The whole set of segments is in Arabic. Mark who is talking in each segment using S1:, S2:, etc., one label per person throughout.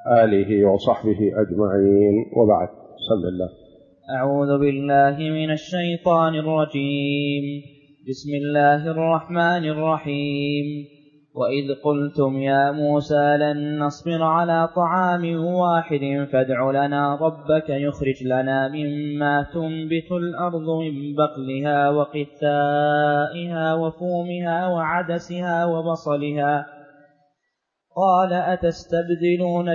S1: آله وصحبه أجمعين، وبعد. بسم الله.
S2: أعوذ بالله من الشيطان الرجيم. بسم الله الرحمن الرحيم. وإذ قلتم يا موسى لن نصبر على طعام واحد فادع لنا ربك يخرج لنا مما تنبت الأرض من بقلها وقثائها وفومها وعدسها وبصلها قال أتستبدلون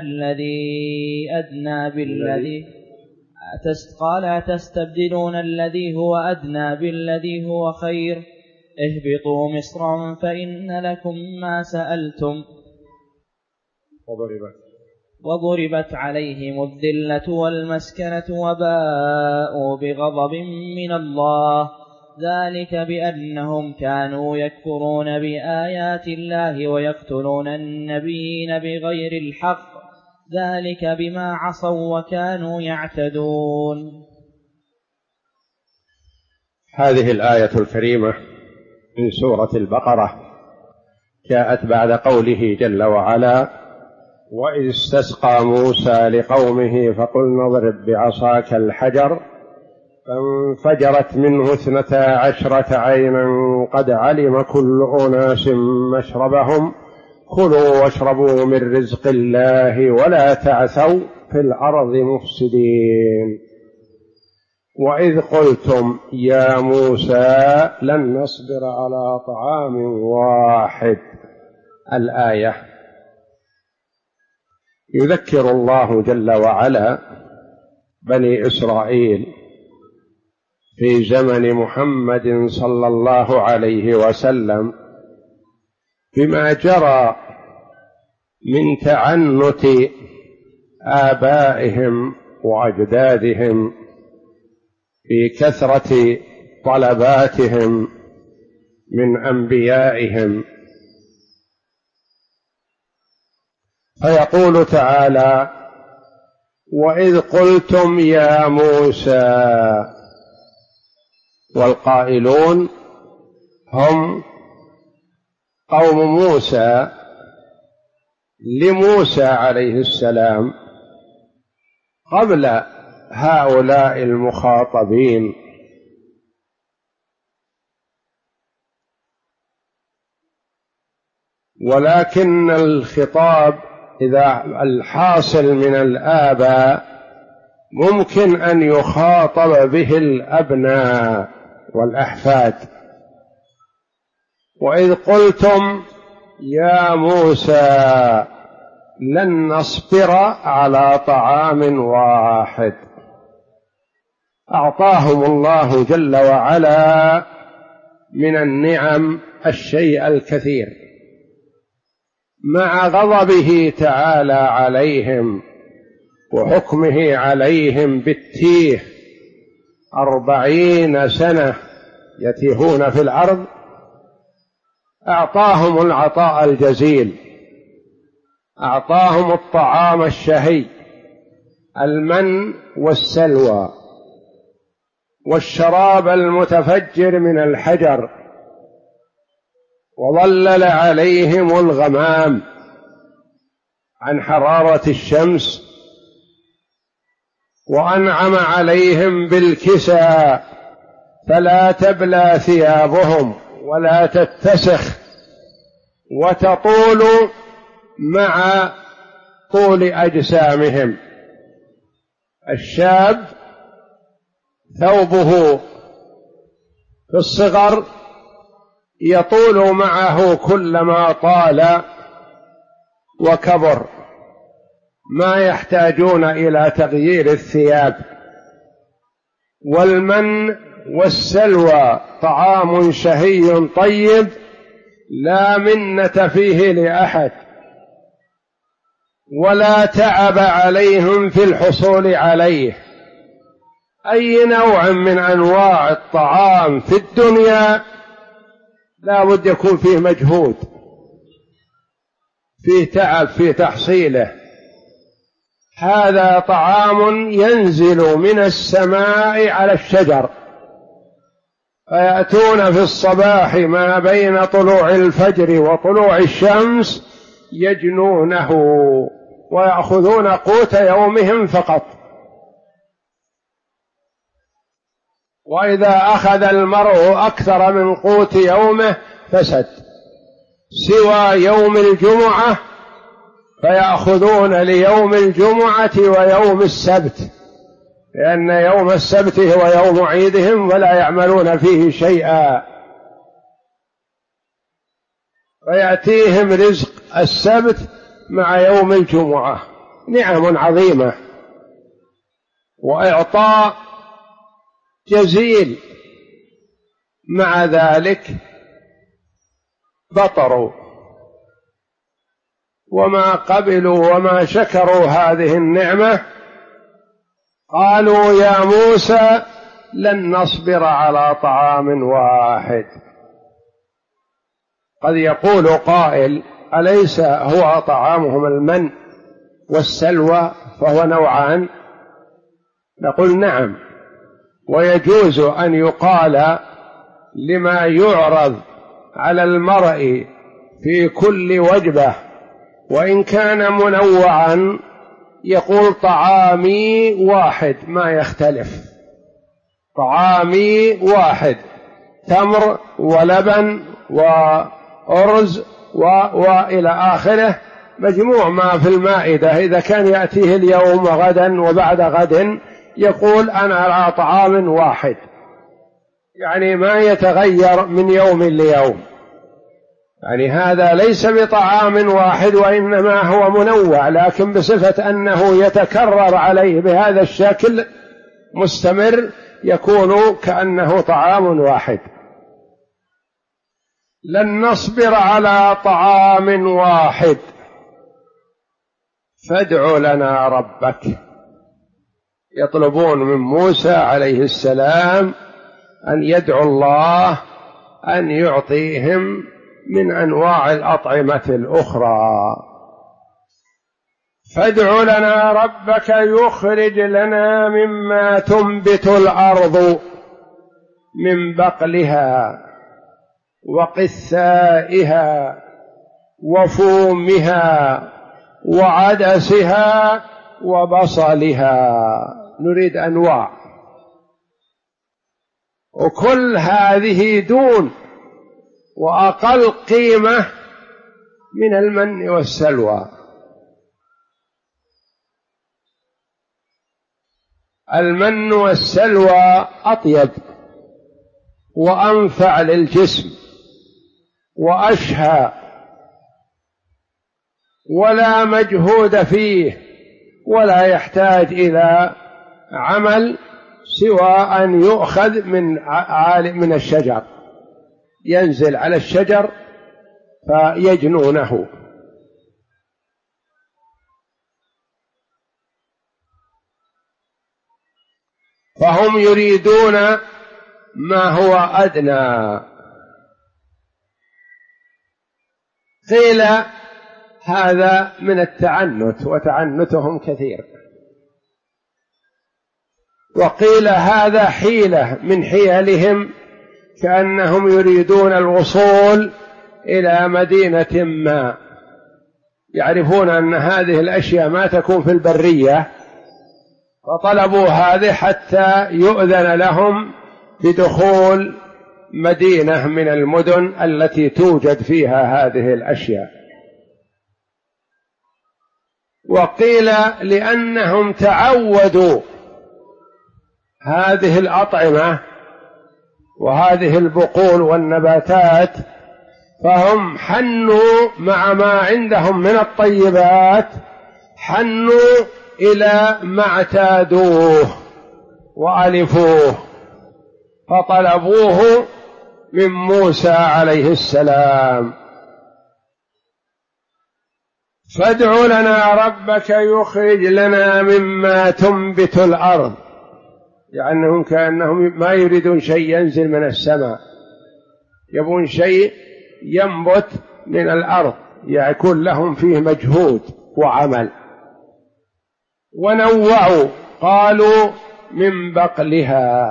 S2: الذي هو أدنى بالذي هو خير اهبطوا مصرا فإن لكم ما سألتم وضربت عليهم الذلة والمسكنة وباءوا بغضب من الله ذلك بأنهم كانوا يكفرون بآيات الله ويقتلون النبيين بغير الحق ذلك بما عصوا وكانوا يعتدون.
S1: هذه الآية الكريمة من سورة البقرة جاءت بعد قوله جل وعلا: وإذ استسقى موسى لقومه فقلنا اضرب بعصاك الحجر فانفجرت منه 12 عينا قد علم كل أناس مشربهم كلوا واشربوا من رزق الله ولا تعثوا في الأرض مفسدين. وإذ قلتم يا موسى لن نصبر على طعام واحد. الآية يذكر الله جل وعلا بني إسرائيل في زمن محمد صلى الله عليه وسلم بما جرى من تعنت آبائهم وأجدادهم في كثرة طلباتهم من أنبيائهم، فيقول تعالى: وإذ قلتم يا موسى، والقائلون هم قوم موسى لموسى عليه السلام قبل هؤلاء المخاطبين. ولكن الخطاب إذا الحاصل من الآباء ممكن أن يخاطب به الأبناء والأحفاد. وإذ قلتم يا موسى لن نصبر على طعام واحد، أعطاهم الله جل وعلا من النعم الشيء الكثير مع غضبه تعالى عليهم وحكمه عليهم بالتيه 40 سنة يتيهون في الأرض. أعطاهم العطاء الجزيل، أعطاهم الطعام الشهي، المن والسلوى، والشراب المتفجر من الحجر، وظلل عليهم الغمام عن حرارة الشمس، وأنعم عليهم بالكسى فلا تبلى ثيابهم ولا تتسخ وتطول مع طول أجسامهم. الشاب ثوبه في الصغر يطول معه كلما طال وكبر، ما يحتاجون إلى تغيير الثياب. والمن والسلوى طعام شهي طيب لا منة فيه لأحد، ولا تعب عليهم في الحصول عليه. أي نوع من أنواع الطعام في الدنيا لا بد يكون فيه مجهود، فيه تعب في تحصيله. هذا طعام ينزل من السماء على الشجر، فيأتون في الصباح ما بين طلوع الفجر وطلوع الشمس يجنونه ويأخذون قوت يومهم فقط. وإذا أخذ المرء أكثر من قوت يومه فسد، سوى يوم الجمعة فيأخذون ليوم الجمعة ويوم السبت، لأن يوم السبت هو يوم عيدهم ولا يعملون فيه شيئا، فيأتيهم رزق السبت مع يوم الجمعة، نعم عظيمة وإعطاء جزيل. مع ذلك بطروا وما قبلوا وما شكروا هذه النعمة. قالوا يا موسى لن نصبر على طعام واحد. قد يقول قائل أليس هو طعامهم المن والسلوى فهو نوعان؟ نقول نعم، ويجوز أن يقال لما يعرض على المرء في كل وجبة وإن كان منوعا، يقول طعامي واحد ما يختلف، طعامي واحد، تمر ولبن وأرز وإلى آخره، مجموع ما في المائدة. إذا كان يأتيه اليوم وغدا وبعد غد يقول أنا على طعام واحد، يعني ما يتغير من يوم ليوم، يعني هذا ليس بطعام واحد وإنما هو منوع، لكن بصفة أنه يتكرر عليه بهذا الشكل مستمر يكون كأنه طعام واحد. لن نصبر على طعام واحد فادع لنا ربك. يطلبون من موسى عليه السلام أن يدعو الله أن يعطيهم من أنواع الأطعمة الأخرى. فادع لنا ربك يخرج لنا مما تنبت الأرض من بقلها وقثائها وفومها وعدسها وبصلها. نريد أنواع، وكل هذه دون وأقل قيمة من المن والسلوى. المن والسلوى أطيب وأنفع للجسم وأشهى ولا مجهود فيه ولا يحتاج إلى عمل سوى أن يؤخذ من الشجر، ينزل على الشجر فيجنونه. فهم يريدون ما هو أدنى. قيل هذا من التعنت وتعنتهم كثير، وقيل هذا حيلة من حيلهم، كأنهم يريدون الوصول إلى مدينة ما، يعرفون أن هذه الأشياء ما تكون في البرية، فطلبوا هذه حتى يؤذن لهم بدخول مدينة من المدن التي توجد فيها هذه الأشياء. وقيل لأنهم تعودوا هذه الأطعمة وهذه البقول والنباتات، فهم حنوا مع ما عندهم من الطيبات، حنوا إلى ما اعتادوه وألفوه، فطلبوه من موسى عليه السلام. فادع لنا ربك يخرج لنا مما تنبت الأرض، يعني كأنهم ما يريدون شيء ينزل من السماء، يبون شيء ينبت من الأرض يكون لهم فيه مجهود وعمل. ونوعوا قالوا من بقلها.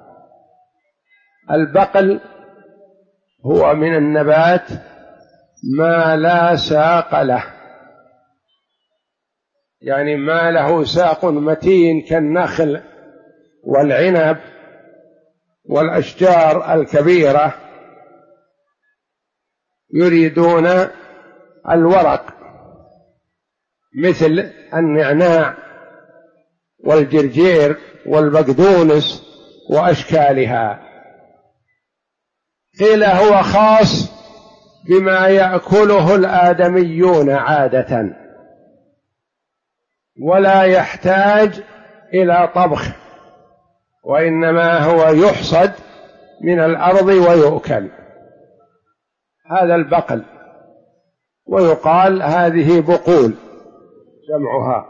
S1: البقل هو من النبات ما لا ساق له، يعني ما له ساق متين كالنخل والعنب والأشجار الكبيرة، يريدون الورق مثل النعناع والجرجير والبقدونس وأشكالها. قيل هو خاص بما يأكله الآدميون عادة، ولا يحتاج إلى طبخ، وإنما هو يحصد من الأرض ويؤكل. هذا البقل، ويقال هذه بقول جمعها.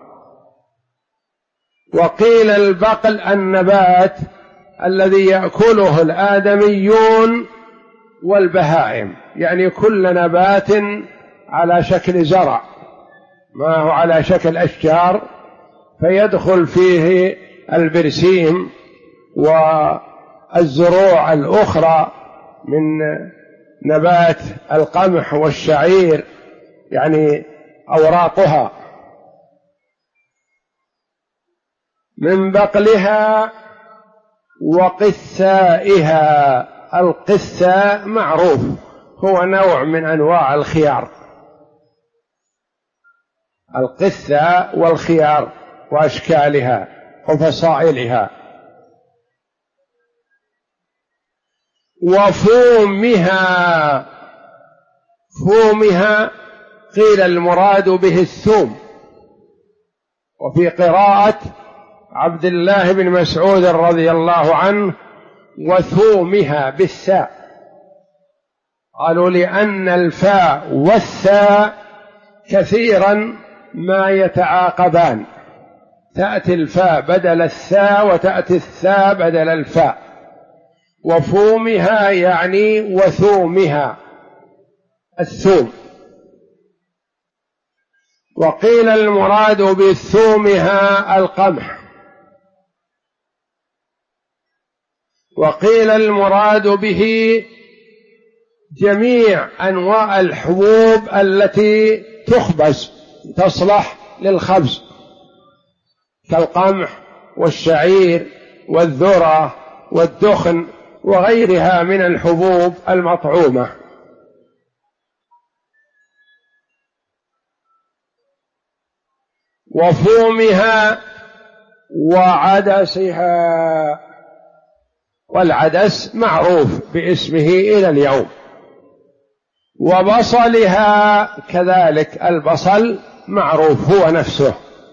S1: وقيل البقل النبات الذي يأكله الآدميون والبهائم، يعني كل نبات على شكل زرع، ما هو على شكل أشجار، فيدخل فيه البرسيم والزروع الأخرى من نبات القمح والشعير، يعني أوراقها. من بقلها وقثائها. القثاء معروف، هو نوع من أنواع الخيار، القثاء والخيار وأشكالها وفصائلها. وفومها. فومها قيل المراد به الثوم، وفي قراءة عبد الله بن مسعود رضي الله عنه وثومها بالثاء، قالوا لأن الفاء والثاء كثيرا ما يتعاقبان، تأتي الفاء بدل الثاء وتأتي الثاء بدل الفاء. وفومها يعني وثومها الثوم. وقيل المراد بثومها القمح، وقيل المراد به جميع أنواع الحبوب التي تخبز تصلح للخبز، كالقمح والشعير والذرة والدخن وغيرها من الحبوب المطعومة. وفومها وعدسها. والعدس معروف باسمه إلى اليوم. وبصلها كذلك، البصل معروف هو نفسه.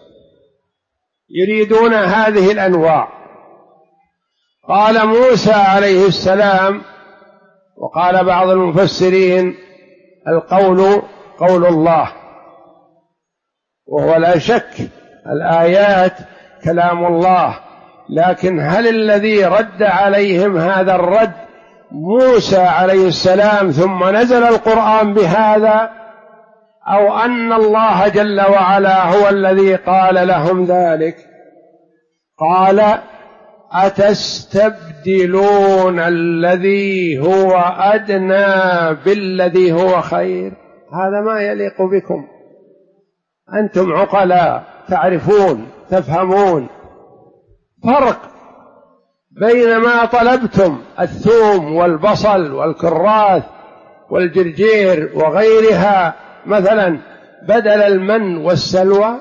S1: يريدون هذه الأنواع. قال موسى عليه السلام، وقال بعض المفسرين القول قول الله، وهو لا شك الآيات كلام الله، لكن هل الذي رد عليهم هذا الرد موسى عليه السلام ثم نزل القرآن بهذا، أو أن الله جل وعلا هو الذي قال لهم ذلك؟ قال أتستبدلون الذي هو أدنى بالذي هو خير. هذا ما يليق بكم، أنتم عقلاء تعرفون تفهمون فرق بين ما طلبتم الثوم والبصل والكراث والجرجير وغيرها مثلا بدل المن والسلوى.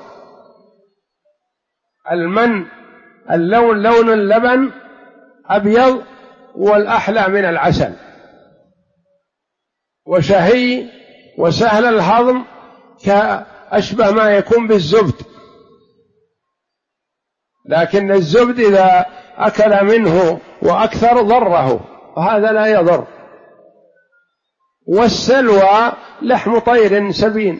S1: المن اللون لون اللبن أبيض والأحلى من العسل، وشهي وسهل الهضم كأشبه ما يكون بالزبد، لكن الزبد إذا أكل منه وأكثر ضره، وهذا لا يضر. والسلوى لحم طير سبين،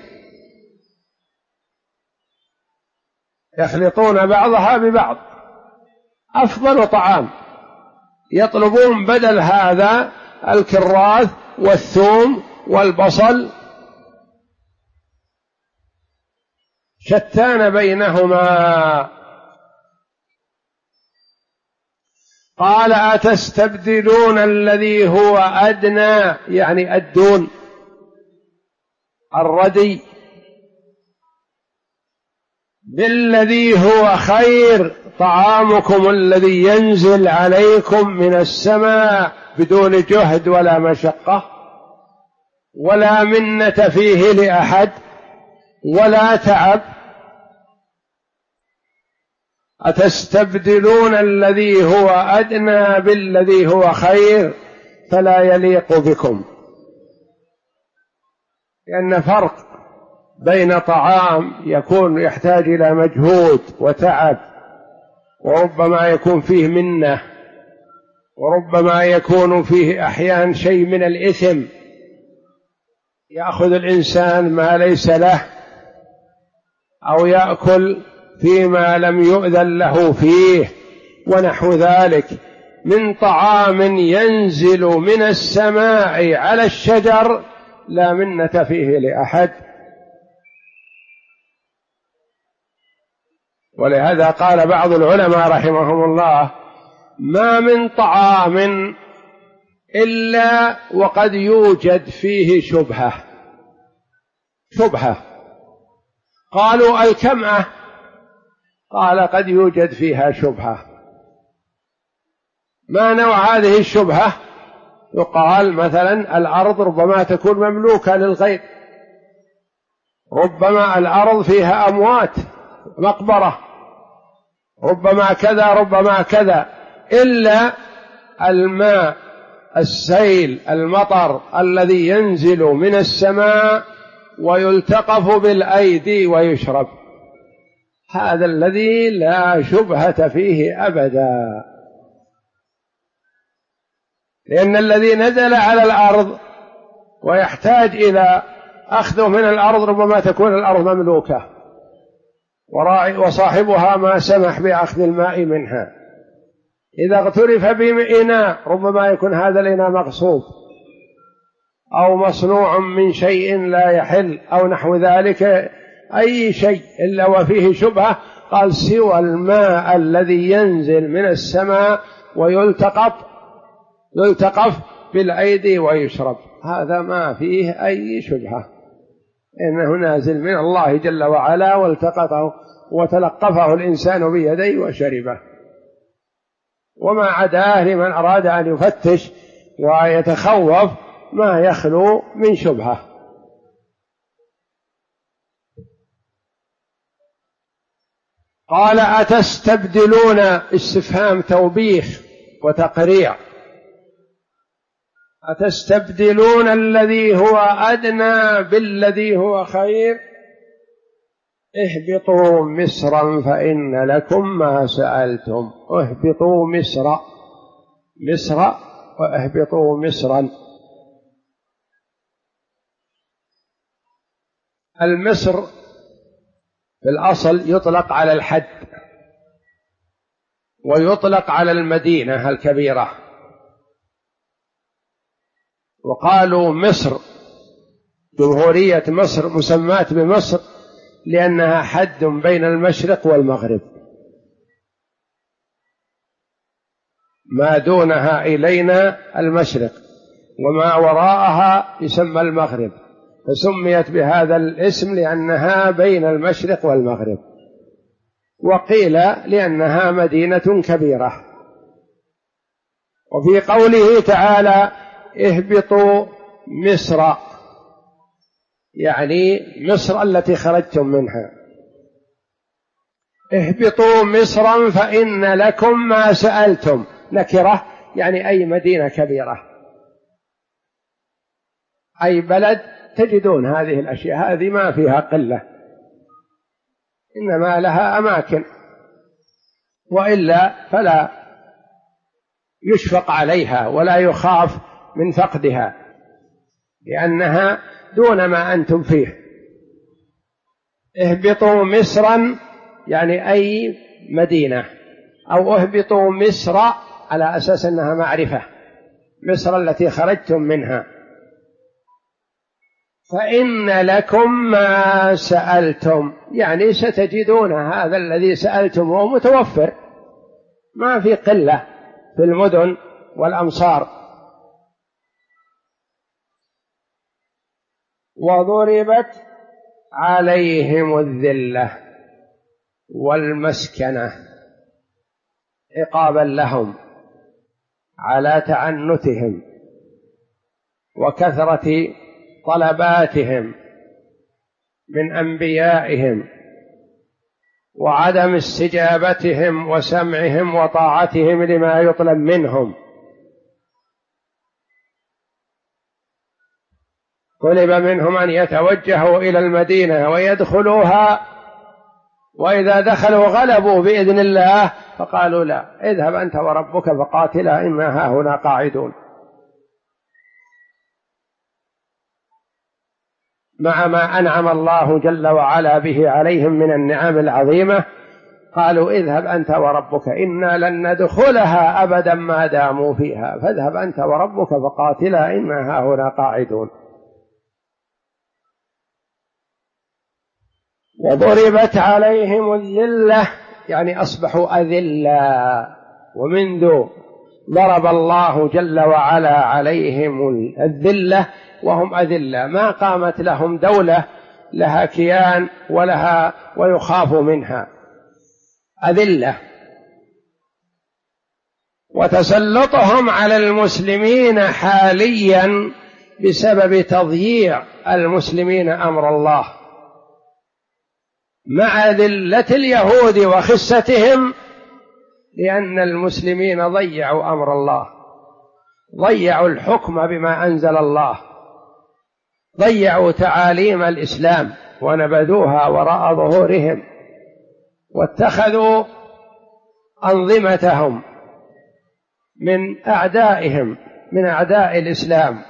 S1: يخلطون بعضها ببعض، أفضل طعام. يطلبون بدل هذا الكراث والثوم والبصل، شتان بينهما. قال أتستبدلون الذي هو أدنى، يعني الدون الردي، بالذي هو خير، طعامكم الذي ينزل عليكم من السماء بدون جهد ولا مشقة ولا منة فيه لأحد ولا تعب. أتستبدلون الذي هو أدنى بالذي هو خير فلا يليق بكم، لأن فرق بين طعام يكون يحتاج إلى مجهود وتعب وربما يكون فيه منة وربما يكون فيه أحيانا شيء من الإثم، يأخذ الإنسان ما ليس له أو يأكل فيما لم يؤذن له فيه ونحو ذلك، من طعام ينزل من السماء على الشجر لا منة فيه لأحد. ولهذا قال بعض العلماء رحمهم الله: ما من طعام إلا وقد يوجد فيه شبهة. قالوا الكمأة، قال قد يوجد فيها شبهة. ما نوع هذه الشبهة؟ يقال مثلا الأرض ربما تكون مملوكة للغير، ربما الأرض فيها أموات مقبرة، ربما كذا ربما كذا، إلا الماء السيل المطر الذي ينزل من السماء ويلتقف بالأيدي ويشرب، هذا الذي لا شبهة فيه أبدا. لأن الذي نزل على الأرض ويحتاج إلى أخذه من الأرض ربما تكون الأرض مملوكة وصاحبها ما سمح بأخذ الماء منها. إذا اغترف بإناء ربما يكون هذا الإناء مغصوب أو مصنوع من شيء لا يحل أو نحو ذلك، أي شيء إلا وفيه شبهة. قال سوى الماء الذي ينزل من السماء ويلتقف بالأيدي ويشرب، هذا ما فيه أي شبهة، إنه نازل من الله جل وعلا والتقطه وتلقفه الإنسان بيديه وشربه. وما عداه لمن أراد أن يفتش ويتخوف ما يخلو من شبهة. قال أتستبدلون، استفهام توبيخ وتقريع، أتستبدلون الذي هو أدنى بالذي هو خير، اهبطوا مصرا فإن لكم ما سألتم. اهبطوا مصر واهبطوا مصرا. المصر في الأصل يطلق على الحد ويطلق على المدينة الكبيرة، وقالوا مصر، جمهورية مصر مسمات بمصر لأنها حد بين المشرق والمغرب، ما دونها إلينا المشرق وما وراءها يسمى المغرب، فسميت بهذا الاسم لأنها بين المشرق والمغرب، وقيل لأنها مدينة كبيرة. وفي قوله تعالى اهبطوا مصر، يعني مصر التي خرجتم منها. اهبطوا مصرا فإن لكم ما سألتم، نكرة يعني أي مدينة كبيرة، أي بلد تجدون هذه الأشياء، هذه ما فيها قلة، إنما لها أماكن، وإلا فلا يشفق عليها ولا يخاف من فقدها لأنها دون ما أنتم فيه. اهبطوا مصرا يعني أي مدينة، أو اهبطوا مصر على أساس أنها معرفة، مصر التي خرجتم منها. فإن لكم ما سألتم، يعني ستجدون هذا الذي سألتموه متوفر، ما في قلة في المدن والأمصار. وضربت عليهم الذلة، والمسكنة عقابا لهم على تعنتهم وكثرة طلباتهم من أنبيائهم وعدم استجابتهم وسمعهم وطاعتهم لما يطلب منهم. طلب منهم أن يتوجهوا إلى المدينة ويدخلوها، وإذا دخلوا غلبوا بإذن الله، فقالوا لا، اذهب أنت وربك فقاتلا إنا هاهنا قاعدون، مع ما أنعم الله جل وعلا به عليهم من النعم العظيمة. قالوا اذهب أنت وربك إنا لن ندخلها أبدا ما داموا فيها، فاذهب أنت وربك فقاتلا إنا هاهنا قاعدون. وضربت عليهم الذلة، يعني أصبحوا أذلا، ومنذ ضرب الله جل وعلا عليهم الذلة وهم أذلة، ما قامت لهم دولة لها كيان ولها ويخاف منها، أذلة. وتسلطهم على المسلمين حاليا بسبب تضييع المسلمين أمر الله، مع ذلة اليهود وخستهم، لأن المسلمين ضيعوا أمر الله، ضيعوا الحكم بما أنزل الله، ضيعوا تعاليم الإسلام ونبذوها وراء ظهورهم، واتخذوا أنظمتهم من أعدائهم، من أعداء الإسلام،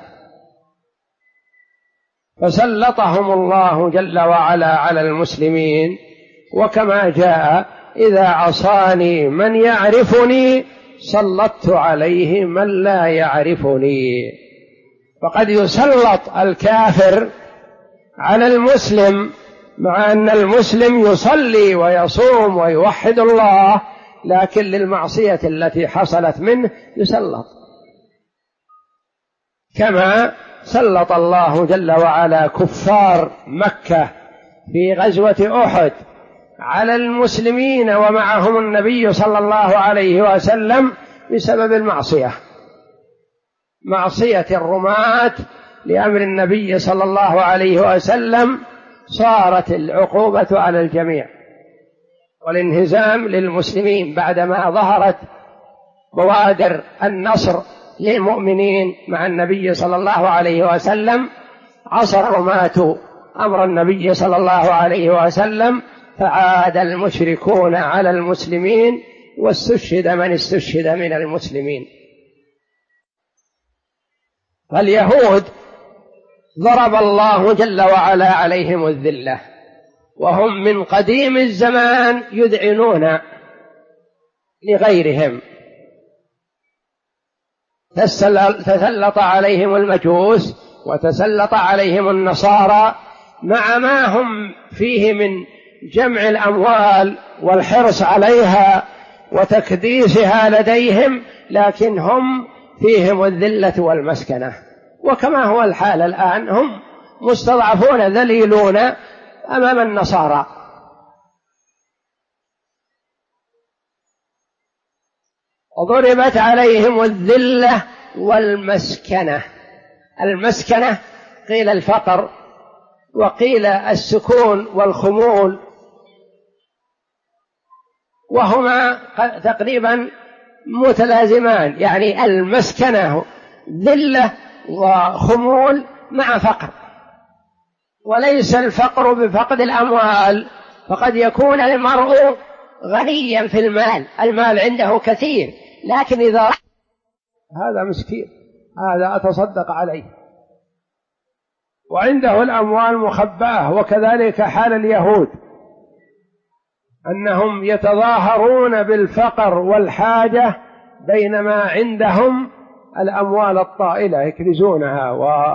S1: فسلطهم الله جل وعلا على المسلمين. وكما جاء إذا عصاني من يعرفني سلطت عليه من لا يعرفني. فقد يسلط الكافر على المسلم مع أن المسلم يصلي ويصوم ويوحد الله، لكن للمعصية التي حصلت منه يسلط، كما سلط الله جل وعلا كفار مكة في غزوة أحد على المسلمين ومعهم النبي صلى الله عليه وسلم بسبب المعصية، معصية الرماة لأمر النبي صلى الله عليه وسلم، صارت العقوبة على الجميع والانهزام للمسلمين بعدما ظهرت بوادر النصر للمؤمنين مع النبي صلى الله عليه وسلم. عصى الرماة أمر النبي صلى الله عليه وسلم، فعاد المشركون على المسلمين، واستشهد من استشهد من المسلمين. فاليهود ضرب الله جل وعلا عليهم الذلة، وهم من قديم الزمان يذعنون لغيرهم. تسلط عليهم المجوس وتسلط عليهم النصارى، مع ما هم فيه من جمع الأموال والحرص عليها وتكديسها لديهم، لكن هم فيهم الذلة والمسكنة. وكما هو الحال الآن، هم مستضعفون ذليلون أمام النصارى. وضربت عليهم الذلة والمسكنة. المسكنة قيل الفقر، وقيل السكون والخمول، وهما تقريبا متلازمان، يعني المسكنة ذلة وخمول مع فقر. وليس الفقر بفقد الأموال، فقد يكون المرء غنيا في المال عنده كثير، لكن إذا هذا مسكين، هذا أتصدق عليه، وعنده الأموال مخبأة. وكذلك حال اليهود، أنهم يتظاهرون بالفقر والحاجة بينما عندهم الأموال الطائلة يكنزونها،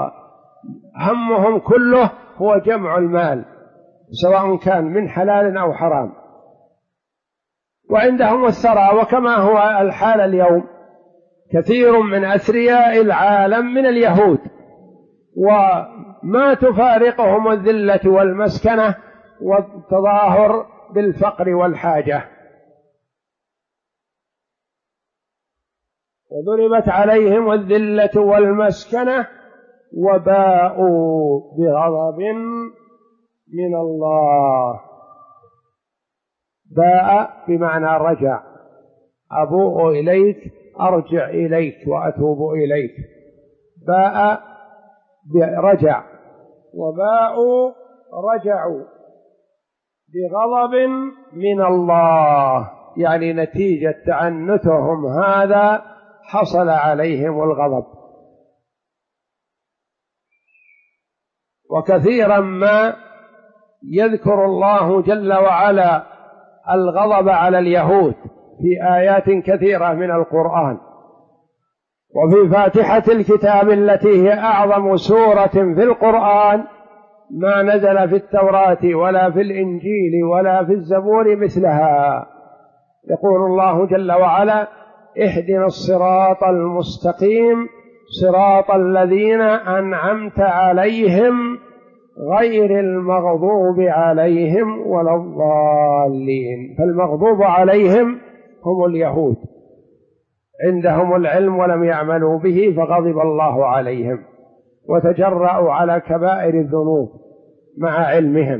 S1: وهمهم كله هو جمع المال سواء كان من حلال أو حرام، وعندهم الثراء. وكما هو الحال اليوم، كثير من أثرياء العالم من اليهود، وما تفارقهم الذلة والمسكنة والتظاهر بالفقر والحاجة. وضربت عليهم الذلة والمسكنة وباءوا بغضب من الله. باء بمعنى رجع، أبوء إليك، أرجع إليك وأتوب إليك. باء برجع، وباءوا رجعوا بغضب من الله، يعني نتيجة تعنتهم هذا حصل عليهم الغضب. وكثيرا ما يذكر الله جل وعلا الغضب على اليهود في آيات كثيرة من القرآن، وفي فاتحة الكتاب التي هي أعظم سورة في القرآن ما نزل في التوراة ولا في الإنجيل ولا في الزبور مثلها. يقول الله جل وعلا: اهدنا الصراط المستقيم صراط الذين أنعمت عليهم غير المغضوب عليهم ولا الضالين. فالمغضوب عليهم هم اليهود، عندهم العلم ولم يعملوا به فغضب الله عليهم وتجرأوا على كبائر الذنوب مع علمهم.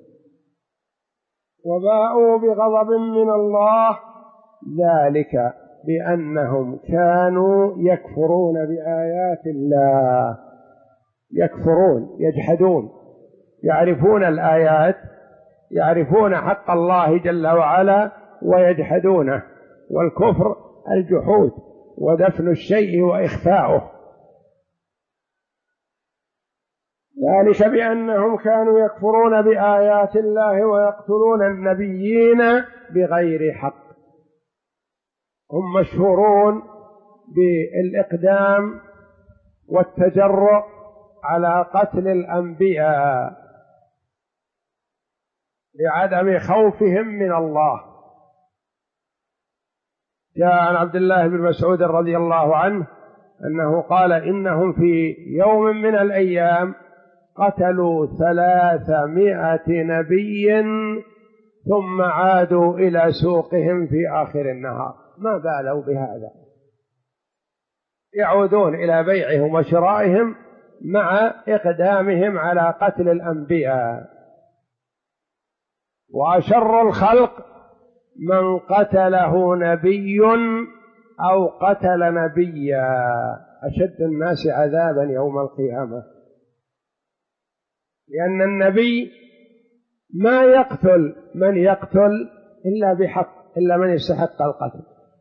S1: وباءوا بغضب من الله ذلك بأنهم كانوا يكفرون بآيات الله. يكفرون، يجحدون، يعرفون الآيات، يعرفون حق الله جل وعلا ويجحدونه. والكفر الجحود ودفن الشيء وإخفاؤه. ذلك بأنهم كانوا يكفرون بآيات الله ويقتلون النبيين بغير حق. هم مشهورون بالإقدام والتجرؤ على قتل الأنبياء لعدم خوفهم من الله. جاء عن عبد الله بن مسعود رضي الله عنه أنه قال: إنهم في يوم من الأيام قتلوا 300 نبي ثم عادوا إلى سوقهم في آخر النهار. ما بالوا بهذا، يعودون إلى بيعهم وشرائهم مع إقدامهم على قتل الأنبياء. وأشر الخلق من قتله نبي أو قتل نبيا، أشد الناس عذابا يوم القيامة، لأن النبي ما يقتل من يقتل إلا بحق، إلا من يستحق القتل.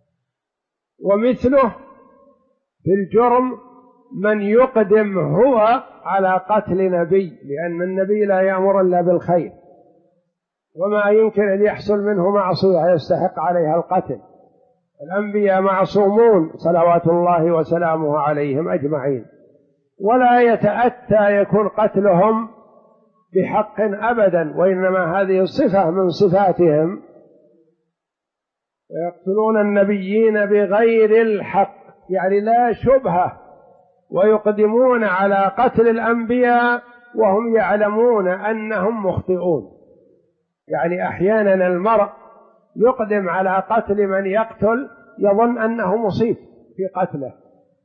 S1: ومثله في الجرم من يقدم هو على قتل نبي، لأن النبي لا يأمر إلا بالخير، وما يمكن أن يحصل منه معصية يستحق عليها القتل. الأنبياء معصومون صلوات الله وسلامه عليهم أجمعين، ولا يتأتى يكون قتلهم بحق أبدا، وإنما هذه صفة من صفاتهم. ويقتلون النبيين بغير الحق، يعني لا شبهة، ويقدمون على قتل الأنبياء وهم يعلمون أنهم مخطئون. يعني أحيانا المرء يقدم على قتل من يقتل يظن أنه مصيب في قتله،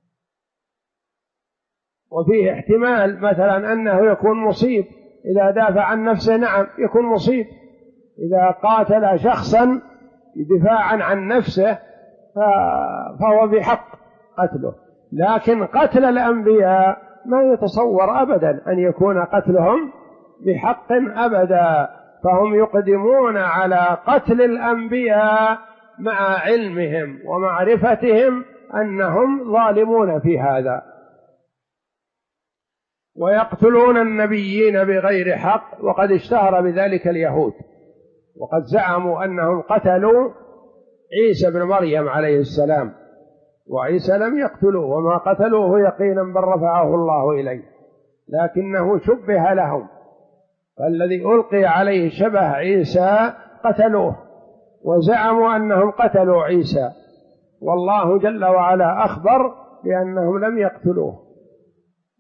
S1: وفيه احتمال مثلا أنه يكون مصيب إذا دافع عن نفسه، نعم يكون مصيب. إذا قاتل شخصا دفاعا عن نفسه فهو بحق قتله. لكن قتل الأنبياء ما يتصور أبدا أن يكون قتلهم بحق أبدا، فهم يقدمون على قتل الأنبياء مع علمهم ومعرفتهم أنهم ظالمون في هذا. ويقتلون النبيين بغير حق، وقد اشتهر بذلك اليهود، وقد زعموا أنهم قتلوا عيسى بن مريم عليه السلام، وعيسى لم يقتلوه وما قتلوه يقينا بل رفعه الله إليه، لكنه شبه لهم، فالذي ألقي عليه شبه عيسى قتلوه وزعموا أنهم قتلوا عيسى، والله جل وعلا أخبر بأنهم لم يقتلوه.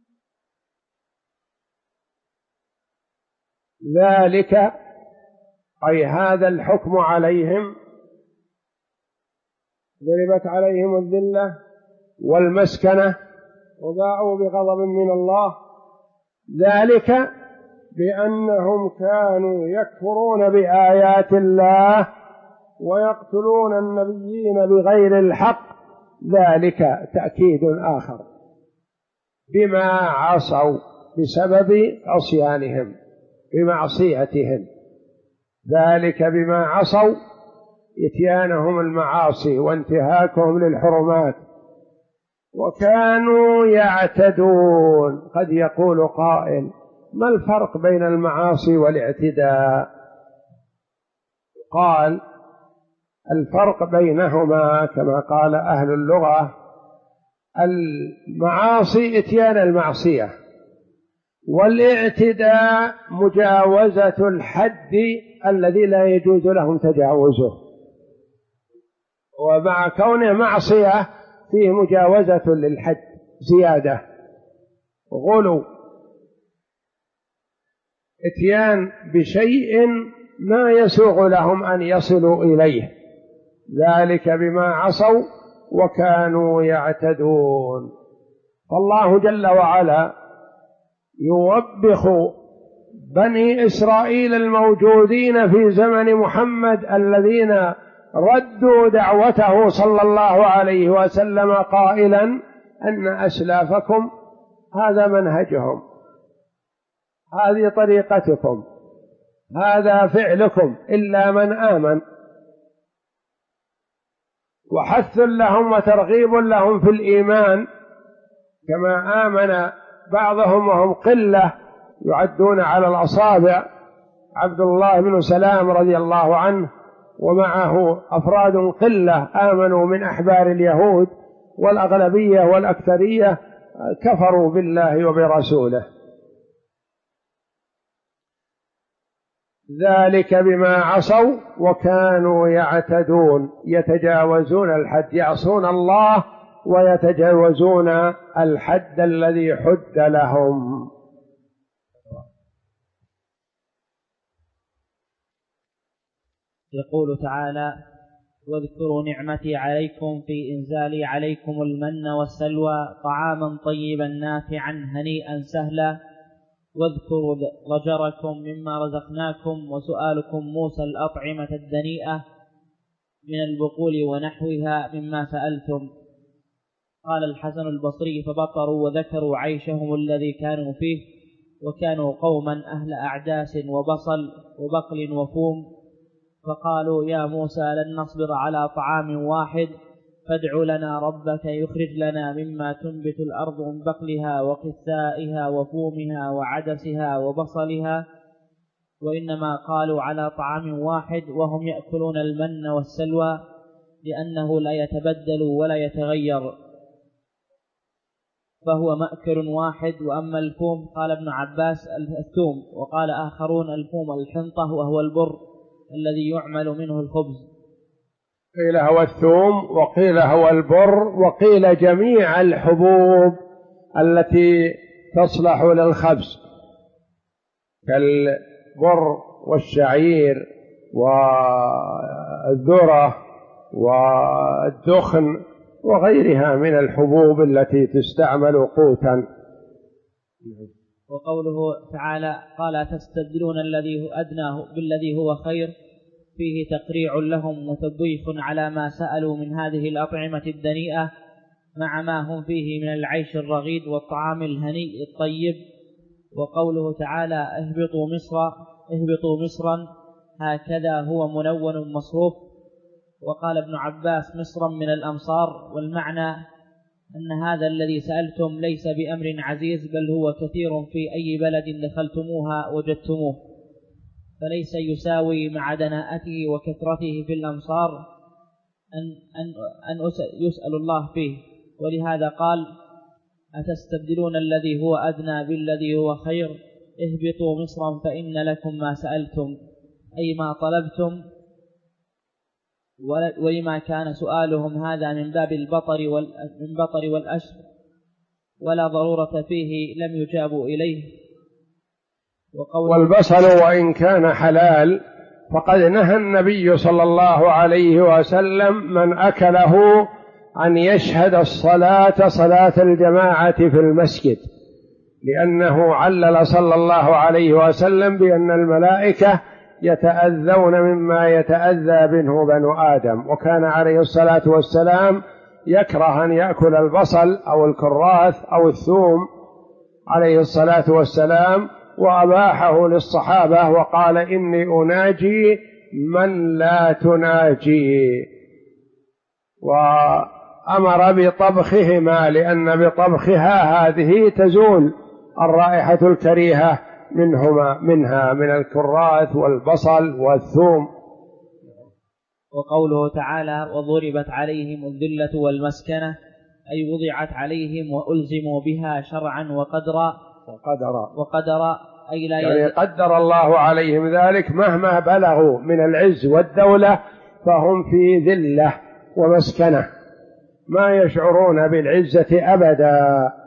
S1: ذلك أي هذا الحكم عليهم، ضربت عليهم الذلة والمسكنة وباءوا بغضب من الله، ذلك بأنهم كانوا يكفرون بآيات الله ويقتلون النبيين بغير الحق، ذلك تأكيد آخر بما عصوا بسبب عصيانهم بمعصيتهم، ذلك بما عصوا إتيانهم المعاصي وانتهاكهم للحرمات وكانوا يعتدون. قد يقول قائل: ما الفرق بين المعاصي والاعتداء؟ قال: الفرق بينهما كما قال أهل اللغة: المعاصي إتيان المعصية، والاعتداء مجاوزة الحد الذي لا يجوز لهم تجاوزه، ومع كونه معصية فيه مجاوزة للحد، زيادة، غلو، اتيان بشيء ما يسوغ لهم أن يصلوا إليه، ذلك بما عصوا وكانوا يعتدون. فالله جل وعلا يوبخ بني إسرائيل الموجودين في زمن محمد الذين ردوا دعوته صلى الله عليه وسلم قائلا أن أسلافكم هذا منهجهم، هذه طريقتكم، هذا فعلكم إلا من آمن، وحث لهم وترغيب لهم في الإيمان، كما آمن بعضهم وهم قلة يعدون على الأصابع، عبد الله بن سلام رضي الله عنه ومعه أفراد قلة آمنوا من أحبار اليهود، والأغلبية والأكثرية كفروا بالله وبرسوله. ذلك بما عصوا وكانوا يعتدون، يتجاوزون الحد، يعصون الله ويتجاوزون الحد الذي حد لهم.
S2: يقول تعالى: واذكروا نعمتي عليكم في إنزالي عليكم المن والسلوى طعاما طيبا نافعا هنيئا سهلا، واذكروا ضجركم مما رزقناكم وسؤالكم موسى الأطعمة الدنيئة من البقول ونحوها مما سألتم. قال الحسن البصري: فبطروا وذكروا عيشهم الذي كانوا فيه، وكانوا قوما أهل أعداس وبصل وبقل وفوم، فقالوا: يا موسى لن نصبر على طعام واحد فادع لنا ربك يخرج لنا مما تنبت الأرض من بقلها وقثائها وفومها وعدسها وبصلها. وإنما قالوا على طعام واحد وهم يأكلون المن والسلوى لأنه لا يتبدل ولا يتغير، فهو مأكل واحد. وأما الفوم قال ابن عباس الثوم، وقال آخرون الفوم الحنطة وهو البر الذي يعمل منه الخبز.
S1: قيل هو الثوم وقيل هو البر وقيل جميع الحبوب التي تصلح للخبز كالبر والشعير والذرة والدخن وغيرها من الحبوب التي تستعمل قوتا.
S2: وقوله تعالى: قال تستبدلون الذي هو أدنى بالذي هو خير، فيه تقريع لهم وتبويخ على ما سألوا من هذه الأطعمة الدنيئة مع ما هم فيه من العيش الرغيد والطعام الهنيء الطيب. وقوله تعالى: اهبطوا مصرا، هكذا هو منون مصروف. وقال ابن عباس: مصرا من الأمصار، والمعنى أن هذا الذي سألتم ليس بأمر عزيز، بل هو كثير في أي بلد دخلتموها وجدتموه، فليس يساوي مع دناءته وكثرته في الأمصار أن يسأل الله فيه. ولهذا قال: أتستبدلون الذي هو أدنى بالذي هو خير، اهبطوا مصرا فإن لكم ما سألتم، أي ما طلبتم. ولما كان سؤالهم هذا من باب البطر والأشر ولا ضرورة فيه لم يجابوا إليه.
S1: والبصل وإن كان حلال فقد نهى النبي صلى الله عليه وسلم من أكله أن يشهد الصلاة صلاة الجماعة في المسجد، لأنه علل صلى الله عليه وسلم بأن الملائكة يتأذون مما يتأذى منه بنو آدم، وكان عليه الصلاة والسلام يكره أن يأكل البصل أو الكراث أو الثوم عليه الصلاة والسلام، وأباحه للصحابة وقال إني أناجي من لا تناجي، وأمر بطبخهما لأن بطبخها هذه تزول الرائحة الكريهة منها من الكراث والبصل والثوم.
S2: وقوله تعالى وضربت عليهم الذلة والمسكنة أي وضعت عليهم وألزموا بها شرعا وقدرا أي لا
S1: يعني قدر الله عليهم ذلك مهما بلغوا من العز والدولة فهم في ذلة ومسكنة، ما يشعرون بالعزة أبدا،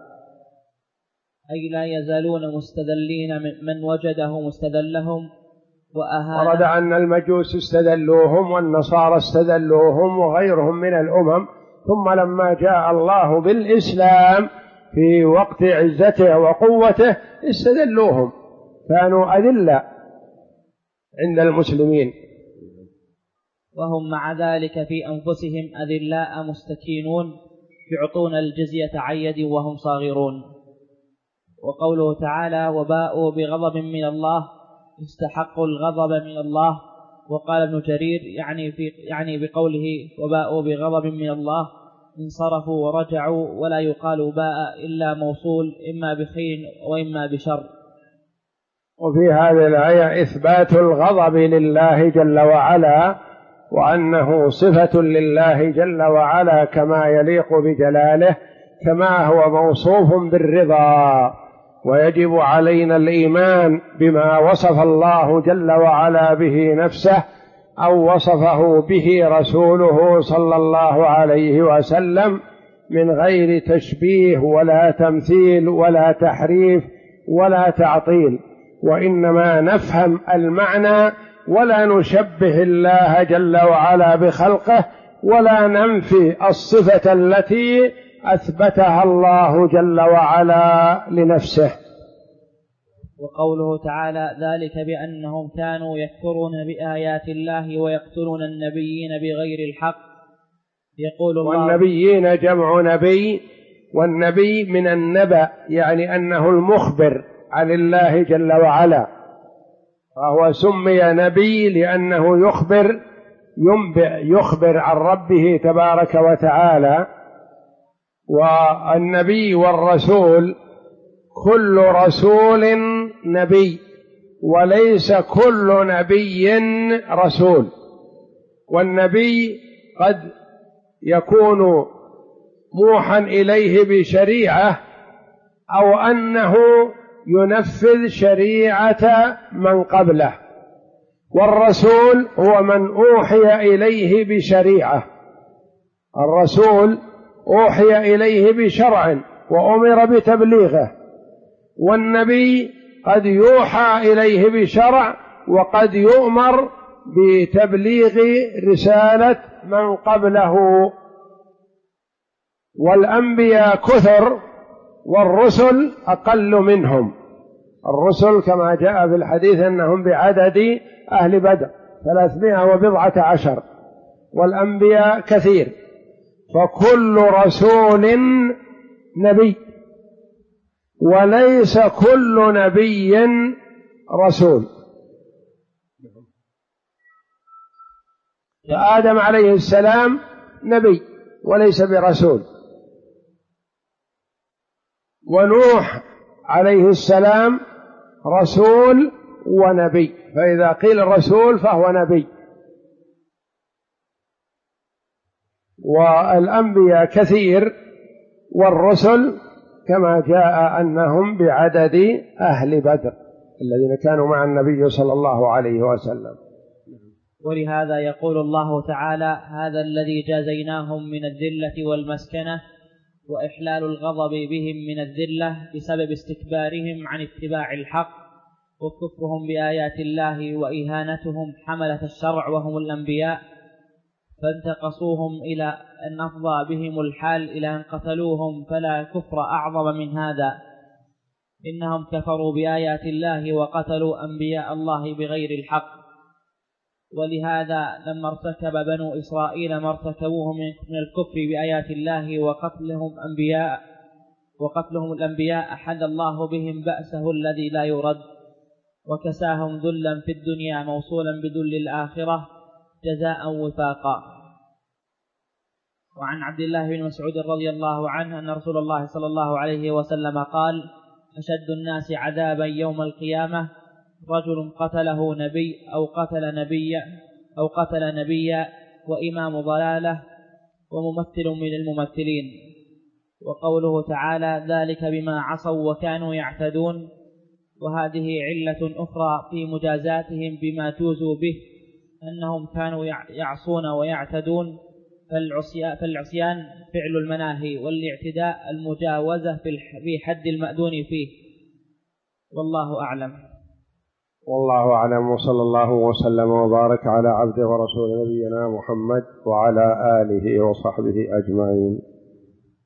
S2: أي لا يزالون مستذلين من وجده مستذلهم وأهانهم.
S1: ورد أن المجوس استذلوهم والنصارى استذلوهم وغيرهم من الأمم، ثم لما جاء الله بالإسلام في وقت عزته وقوته استذلوهم، كانوا أذلة عند المسلمين،
S2: وهم مع ذلك في أنفسهم أذلاء مستكينون يعطون الجزية عن يد وهم صاغرون. وقوله تعالى وباءوا بغضب من الله استحقوا الغضب من الله. وقال ابن جرير يعني بقوله وباءوا بغضب من الله انصرفوا ورجعوا، ولا يقال باء إلا موصول إما بخير وإما بشر.
S1: وفي هذه الآية إثبات الغضب لله جل وعلا، وأنه صفة لله جل وعلا كما يليق بجلاله، كما هو موصوف بالرضا. ويجب علينا الإيمان بما وصف الله جل وعلا به نفسه أو وصفه به رسوله صلى الله عليه وسلم من غير تشبيه ولا تمثيل ولا تحريف ولا تعطيل، وإنما نفهم المعنى ولا نشبه الله جل وعلا بخلقه ولا ننفي الصفة التي أثبتها الله جل وعلا لنفسه.
S2: وقوله تعالى ذلك بأنهم كانوا يكفرون بآيات الله ويقتلون النبيين بغير الحق. يقول الله
S1: والنبيين جمع نبي، والنبي من النبأ يعني أنه المخبر عن الله جل وعلا، فهو سمي نبي لأنه يخبر عن ربه تبارك وتعالى. والنبي والرسول كل رسول نبي، وليس كل نبي رسول، والنبي قد يكون موحى إليه بشريعة أو أنه ينفذ شريعة من قبله، والرسول هو من أوحي إليه بشريعة. الرسول أوحي إليه بشرع وأمر بتبليغه، والنبي قد يوحى إليه بشرع وقد يؤمر بتبليغ رسالة من قبله. والأنبياء كثر والرسل أقل منهم. الرسل كما جاء في الحديث أنهم بعدد أهل بدر 314، والأنبياء كثير، فكل رسول نبي وليس كل نبي رسول. فآدم عليه السلام نبي وليس برسول، ونوح عليه السلام رسول ونبي، فإذا قيل رسول فهو نبي. والأنبياء كثير والرسل كما جاء أنهم بعدد أهل بدر الذين كانوا مع النبي صلى الله عليه وسلم.
S2: ولهذا يقول الله تعالى هذا الذي جازيناهم من الذلة والمسكنة وإحلال الغضب بهم من الذلة بسبب استكبارهم عن اتباع الحق وكفرهم بآيات الله وإهانتهم حملة الشرع وهم الأنبياء، فانتقصوهم إلى أن أفضى بهم الحال إلى أن قتلوهم، فلا كفر أعظم من هذا. إنهم كفروا بآيات الله وقتلوا أنبياء الله بغير الحق. ولهذا لما ارتكب بنو إسرائيل ما ارتكبوه من الكفر بآيات الله وقتلهم الأنبياء أحل الله بهم بأسه الذي لا يرد، وكساهم ذلا في الدنيا موصولا بذل الآخرة جزاء وفاقا. وعن عبد الله بن مسعود رضي الله عنه أن رسول الله صلى الله عليه وسلم قال: أشد الناس عذابا يوم القيامة رجل قتله نبي أو قتل نبيا وإمام ضلالة وممثل من الممثلين. وقوله تعالى: ذلك بما عصوا وكانوا يعتدون. وهذه علة أخرى في مجازاتهم بما جوزوا به، أنهم كانوا يعصون ويعتدون، فالعصيان فعل المناهي، والاعتداء المجاوزة في حد المأذون فيه. والله أعلم.
S1: والله أعلم، وصلى الله وسلم وبارك على عبده ورسول نبينا محمد وعلى آله وصحبه أجمعين.